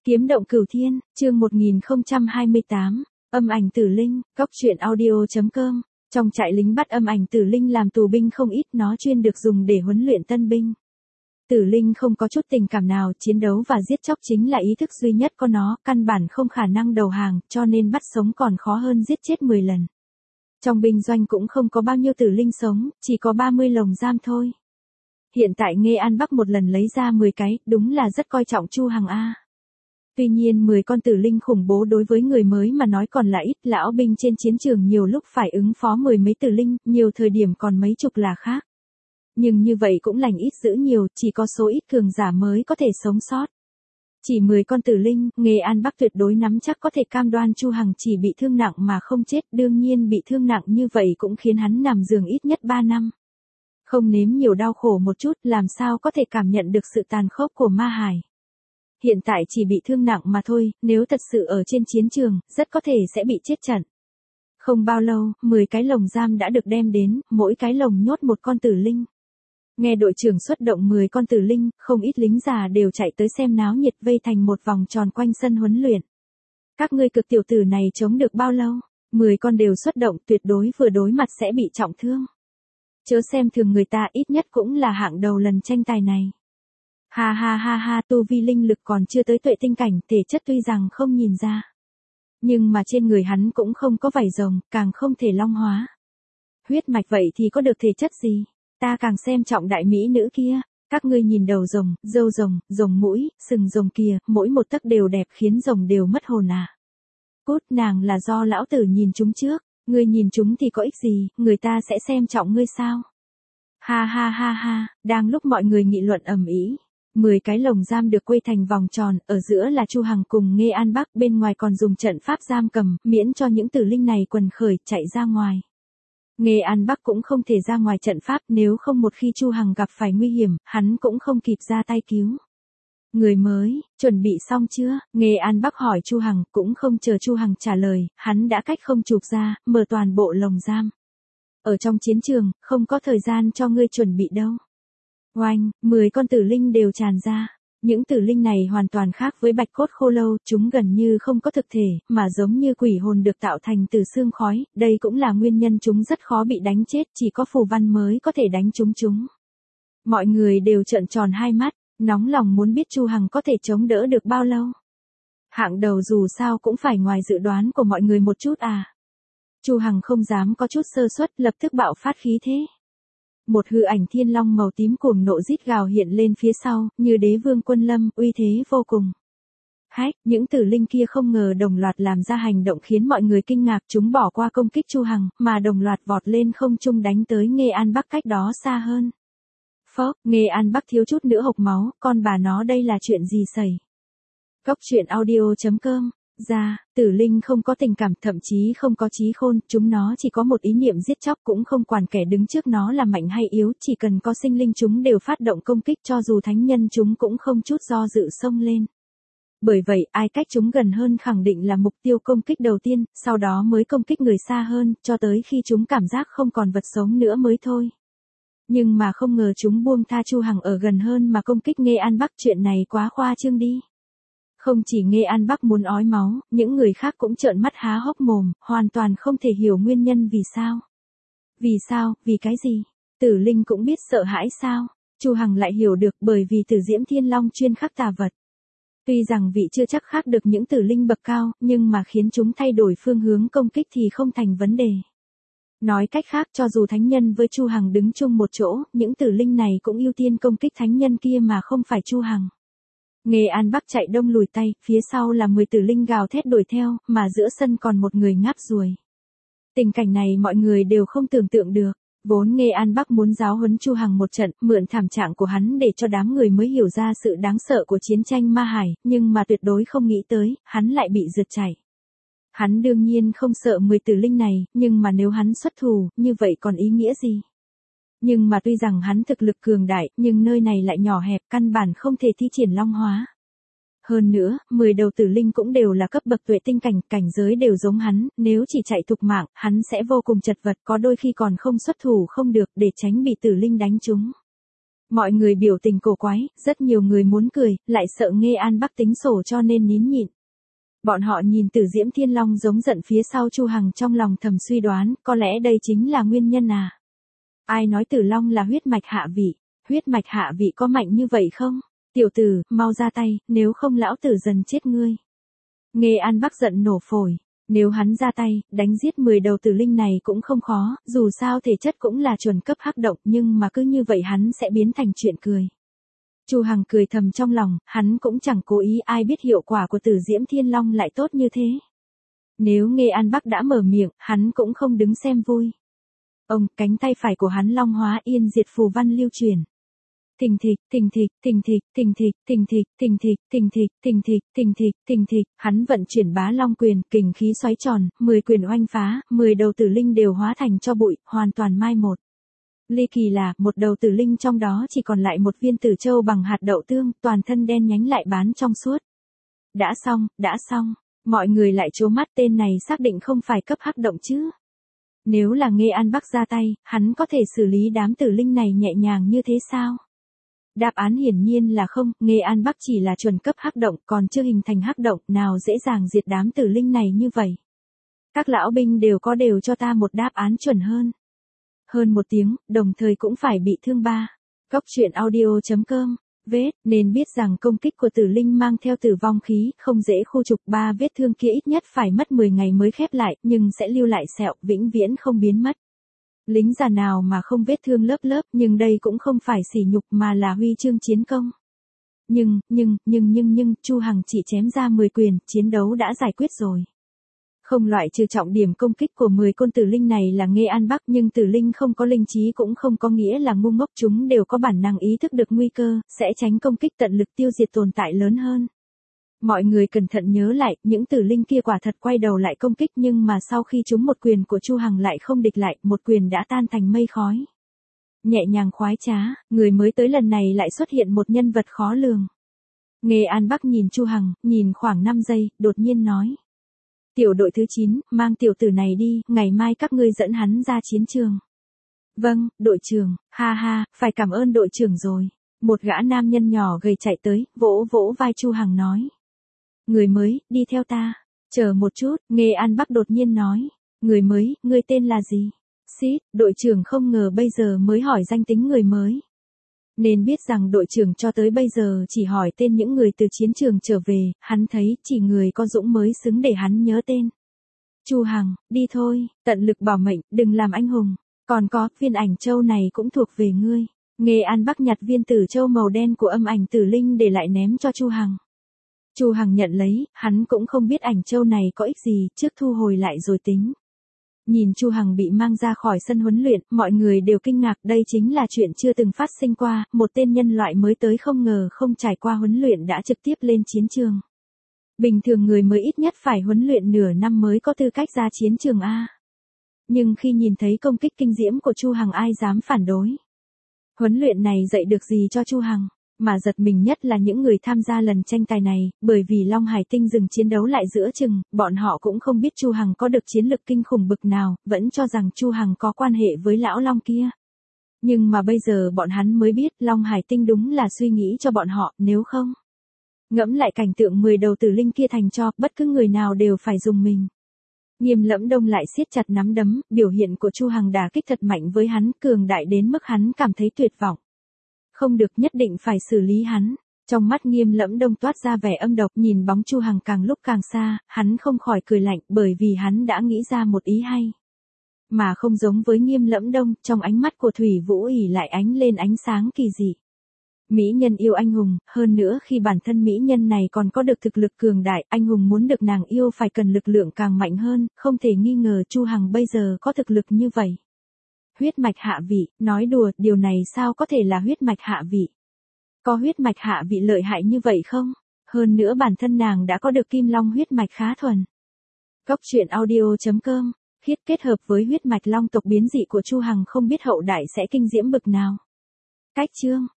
Kiếm động cửu thiên, chương 1028, âm ảnh tử linh, góc truyện audio.com. Trong trại lính bắt âm ảnh tử linh làm tù binh không ít, nó chuyên được dùng để huấn luyện tân binh. Tử linh không có chút tình cảm nào, chiến đấu và giết chóc chính là ý thức duy nhất của nó, căn bản không khả năng đầu hàng, cho nên bắt sống còn khó hơn giết chết 10 lần. Trong binh doanh cũng không có bao nhiêu tử linh sống, chỉ có 30 lồng giam thôi. Hiện tại Nghê An Bắc một lần lấy ra 10 cái, đúng là rất coi trọng Chu Hằng A. Tuy nhiên 10 con tử linh khủng bố đối với người mới mà nói còn là ít, lão binh trên chiến trường nhiều lúc phải ứng phó 10 mấy tử linh, nhiều thời điểm còn mấy chục là khác. Nhưng như vậy cũng lành ít dữ nhiều, chỉ có số ít cường giả mới có thể sống sót. Chỉ 10 con tử linh, Nghê An Bắc tuyệt đối nắm chắc có thể cam đoan Chu Hằng chỉ bị thương nặng mà không chết, đương nhiên bị thương nặng như vậy cũng khiến hắn nằm giường ít nhất 3 năm. Không nếm nhiều đau khổ một chút, làm sao có thể cảm nhận được sự tàn khốc của ma hải. Hiện tại chỉ bị thương nặng mà thôi, nếu thật sự ở trên chiến trường, rất có thể sẽ bị chết trận. Không bao lâu, 10 cái lồng giam đã được đem đến, mỗi cái lồng nhốt một con tử linh. Nghe đội trưởng xuất động 10 con tử linh, không ít lính già đều chạy tới xem náo nhiệt, vây thành một vòng tròn quanh sân huấn luyện. Các ngươi cực tiểu tử này chống được bao lâu? 10 con đều xuất động, tuyệt đối vừa đối mặt sẽ bị trọng thương. Chớ xem thường người ta, ít nhất cũng là hạng đầu lần tranh tài này. Ha ha ha ha, tu vi linh lực còn chưa tới tuệ tinh cảnh, thể chất tuy rằng không nhìn ra. Nhưng mà trên người hắn cũng không có vảy rồng, càng không thể long hóa. Huyết mạch vậy thì có được thể chất gì? Ta càng xem trọng đại mỹ nữ kia. Các ngươi nhìn đầu rồng, râu rồng, rồng mũi, sừng rồng kia, mỗi một tấc đều đẹp khiến rồng đều mất hồn à. Cút, nàng là do lão tử nhìn chúng trước. Ngươi nhìn chúng thì có ích gì, người ta sẽ xem trọng ngươi sao? Ha ha ha ha, đang lúc mọi người nghị luận ầm ĩ, 10 cái lồng giam được quây thành vòng tròn, ở giữa là Chu Hằng cùng Nghê An Bắc, bên ngoài còn dùng trận pháp giam cầm, miễn cho những tử linh này quần khởi chạy ra ngoài. Nghê An Bắc cũng không thể ra ngoài trận pháp, nếu không một khi Chu Hằng gặp phải nguy hiểm, hắn cũng không kịp ra tay cứu. Người mới, chuẩn bị xong chưa? Nghê An Bắc hỏi Chu Hằng, cũng không chờ Chu Hằng trả lời, hắn đã cách không chụp ra, mở toàn bộ lồng giam. Ở trong chiến trường, không có thời gian cho ngươi chuẩn bị đâu. Oanh, 10 con tử linh đều tràn ra. Những tử linh này hoàn toàn khác với bạch cốt khô lâu, chúng gần như không có thực thể, mà giống như quỷ hồn được tạo thành từ xương khói, đây cũng là nguyên nhân chúng rất khó bị đánh chết, chỉ có phù văn mới có thể đánh chúng. Mọi người đều trợn tròn hai mắt, nóng lòng muốn biết Chu Hằng có thể chống đỡ được bao lâu. Hạng đầu dù sao cũng phải ngoài dự đoán của mọi người một chút à. Chu Hằng không dám có chút sơ suất, lập tức bạo phát khí thế. Một hư ảnh thiên long màu tím cuồng nộ rít gào hiện lên phía sau, như đế vương quân lâm, uy thế vô cùng. Hách, những tử linh kia không ngờ đồng loạt làm ra hành động khiến mọi người kinh ngạc, chúng bỏ qua công kích Chu Hằng, mà đồng loạt vọt lên không trung đánh tới Nghê An Bắc cách đó xa hơn. Phốc, Nghê An Bắc thiếu chút nữa hộc máu, con bà nó đây là chuyện gì xảy? Góc truyện audio.com. Tử linh không có tình cảm, thậm chí không có trí khôn, chúng nó chỉ có một ý niệm giết chóc, cũng không quản kẻ đứng trước nó là mạnh hay yếu, chỉ cần có sinh linh chúng đều phát động công kích, cho dù thánh nhân chúng cũng không chút do dự xông lên. Bởi vậy, ai cách chúng gần hơn khẳng định là mục tiêu công kích đầu tiên, sau đó mới công kích người xa hơn, cho tới khi chúng cảm giác không còn vật sống nữa mới thôi. Nhưng mà không ngờ chúng buông tha Chu Hằng ở gần hơn mà công kích Nghê An Bắc, chuyện này quá khoa trương đi. Không chỉ Nghê An Bắc muốn ói máu, những người khác cũng trợn mắt há hốc mồm, hoàn toàn không thể hiểu nguyên nhân vì sao. Vì sao, vì cái gì? Tử linh cũng biết sợ hãi sao? Chu Hằng lại hiểu được, bởi vì Tử Diễm Thiên Long chuyên khắc tà vật. Tuy rằng vị chưa chắc khắc được những tử linh bậc cao, nhưng mà khiến chúng thay đổi phương hướng công kích thì không thành vấn đề. Nói cách khác, cho dù thánh nhân với Chu Hằng đứng chung một chỗ, những tử linh này cũng ưu tiên công kích thánh nhân kia mà không phải Chu Hằng. Nghê An Bắc chạy đông lùi tay, phía sau là 10 tử linh gào thét đuổi theo, mà giữa sân còn một người ngáp ruồi. Tình cảnh này mọi người đều không tưởng tượng được. Vốn Nghê An Bắc muốn giáo huấn Chu Hằng một trận, mượn thảm trạng của hắn để cho đám người mới hiểu ra sự đáng sợ của chiến tranh ma hải, nhưng mà tuyệt đối không nghĩ tới, hắn lại bị rượt chạy. Hắn đương nhiên không sợ 10 tử linh này, nhưng mà nếu hắn xuất thủ, như vậy còn ý nghĩa gì? Nhưng mà tuy rằng hắn thực lực cường đại, nhưng nơi này lại nhỏ hẹp, căn bản không thể thi triển long hóa. Hơn nữa, 10 đầu tử linh cũng đều là cấp bậc tuệ tinh cảnh, cảnh giới đều giống hắn, nếu chỉ chạy thục mạng, hắn sẽ vô cùng chật vật, có đôi khi còn không xuất thủ không được để tránh bị tử linh đánh trúng. Mọi người biểu tình cổ quái, rất nhiều người muốn cười, lại sợ Nghê An Bắc tính sổ cho nên nín nhịn. Bọn họ nhìn Tử Diễm Thiên Long giống giận phía sau Chu Hằng trong lòng thầm suy đoán, có lẽ đây chính là nguyên nhân à. Ai nói Tử Long là huyết mạch hạ vị? Huyết mạch hạ vị có mạnh như vậy không? Tiểu tử, mau ra tay, nếu không lão tử dần chết ngươi. Nghê An Bắc giận nổ phổi. Nếu hắn ra tay, đánh giết 10 đầu tử linh này cũng không khó, dù sao thể chất cũng là chuẩn cấp hắc động, nhưng mà cứ như vậy hắn sẽ biến thành chuyện cười. Chu Hằng cười thầm trong lòng, hắn cũng chẳng cố ý, ai biết hiệu quả của Tử Diễm Thiên Long lại tốt như thế. Nếu Nghê An Bắc đã mở miệng, hắn cũng không đứng xem vui. Ông, cánh tay phải của hắn long hóa yên diệt phù văn lưu truyền. Thình thịch, thình thịch, thình thịch, thình thịch, thình thịch, thình thịch, thình thịch, thình thịch, thình thịch, thình thịch, hắn vận chuyển bá long quyền, kình khí xoáy tròn, 10 quyền oanh phá, 10 đầu tử linh đều hóa thành cho bụi, hoàn toàn mai một. Ly kỳ là, một đầu tử linh trong đó chỉ còn lại một viên tử châu bằng hạt đậu tương, toàn thân đen nhánh lại bán trong suốt. Đã xong, mọi người lại trố mắt, tên này xác định không phải cấp hắc động chứ. Nếu là Nghê An Bắc ra tay, hắn có thể xử lý đám tử linh này nhẹ nhàng như thế sao? Đáp án hiển nhiên là không, Nghê An Bắc chỉ là chuẩn cấp hắc động, còn chưa hình thành hắc động, nào dễ dàng diệt đám tử linh này như vậy. Các lão binh đều cho ta một đáp án chuẩn hơn. Hơn một tiếng, đồng thời cũng phải bị thương ba. Cóc truyện audio.com. Nên biết rằng công kích của tử linh mang theo tử vong khí, không dễ khu trục, ba vết thương kia ít nhất phải mất 10 ngày mới khép lại, nhưng sẽ lưu lại sẹo, vĩnh viễn không biến mất. Lính già nào mà không vết thương lớp lớp, nhưng đây cũng không phải sỉ nhục mà là huy chương chiến công. Nhưng, Chu Hằng chỉ chém ra 10 quyền, chiến đấu đã giải quyết rồi. Không loại trừ trọng điểm công kích của 10 con tử linh này là Nghê An Bắc, nhưng tử linh không có linh trí cũng không có nghĩa là ngu ngốc, chúng đều có bản năng ý thức được nguy cơ, sẽ tránh công kích, tận lực tiêu diệt tồn tại lớn hơn. Mọi người cẩn thận nhớ lại, những tử linh kia quả thật quay đầu lại công kích, nhưng mà sau khi trúng một quyền của Chu Hằng lại không địch lại, một quyền đã tan thành mây khói. Nhẹ nhàng khoái trá, người mới tới lần này lại xuất hiện một nhân vật khó lường. Nghê An Bắc nhìn Chu Hằng, nhìn khoảng 5 giây, đột nhiên nói. Tiểu đội thứ 9, mang tiểu tử này đi, ngày mai các ngươi dẫn hắn ra chiến trường. Vâng, đội trưởng, ha, phải cảm ơn đội trưởng rồi. Một gã nam nhân nhỏ gầy chạy tới, vỗ vỗ vai Chu Hằng nói. Người mới, đi theo ta. Chờ một chút, Nghê An Bắc đột nhiên nói. Người mới, ngươi tên là gì? Xít, đội trưởng không ngờ bây giờ mới hỏi danh tính người mới. Nên biết rằng đội trưởng cho tới bây giờ chỉ hỏi tên những người từ chiến trường trở về, hắn thấy chỉ người có dũng mới xứng để hắn nhớ tên. Chu Hằng, đi thôi, tận lực bảo mệnh, đừng làm anh hùng. Còn có, viên ảnh châu này cũng thuộc về ngươi. Nghê An Bắc nhặt viên tử châu màu đen của âm ảnh tử linh để lại ném cho Chu Hằng. Chu Hằng nhận lấy, hắn cũng không biết ảnh châu này có ích gì, trước thu hồi lại rồi tính. Nhìn Chu Hằng bị mang ra khỏi sân huấn luyện, mọi người đều kinh ngạc, đây chính là chuyện chưa từng phát sinh qua, một tên nhân loại mới tới không ngờ không trải qua huấn luyện đã trực tiếp lên chiến trường. Bình thường người mới ít nhất phải huấn luyện nửa năm mới có tư cách ra chiến trường a. Nhưng khi nhìn thấy công kích kinh diễm của Chu Hằng ai dám phản đối. Huấn luyện này dạy được gì cho Chu Hằng? Mà giật mình nhất là những người tham gia lần tranh tài này, bởi vì Long Hải Tinh dừng chiến đấu lại giữa chừng, bọn họ cũng không biết Chu Hằng có được chiến lực kinh khủng bực nào, vẫn cho rằng Chu Hằng có quan hệ với lão Long kia. Nhưng mà bây giờ bọn hắn mới biết Long Hải Tinh đúng là suy nghĩ cho bọn họ, nếu không. Ngẫm lại cảnh tượng 10 đầu tử linh kia thành cho, bất cứ người nào đều phải dùng mình. Nghiêm Lẫm Đông lại siết chặt nắm đấm, biểu hiện của Chu Hằng đả kích thật mạnh với hắn, cường đại đến mức hắn cảm thấy tuyệt vọng. Không được, nhất định phải xử lý hắn. Trong mắt Nghiêm Lẫm Đông toát ra vẻ âm độc, nhìn bóng Chu Hằng càng lúc càng xa, hắn không khỏi cười lạnh, bởi vì hắn đã nghĩ ra một ý hay. Mà không giống với Nghiêm Lẫm Đông, trong ánh mắt của Thủy Vũ ỉ lại ánh lên ánh sáng kỳ dị. Mỹ nhân yêu anh hùng, hơn nữa khi bản thân mỹ nhân này còn có được thực lực cường đại, anh hùng muốn được nàng yêu phải cần lực lượng càng mạnh hơn, không thể nghi ngờ Chu Hằng bây giờ có thực lực như vậy. Huyết mạch hạ vị, nói đùa, điều này sao có thể là huyết mạch hạ vị? Có huyết mạch hạ vị lợi hại như vậy không? Hơn nữa bản thân nàng đã có được kim long huyết mạch khá thuần. Cóc truyện audio.com, kết hợp với huyết mạch long tộc biến dị của Chu Hằng không biết hậu đại sẽ kinh diễm bực nào. Cách chương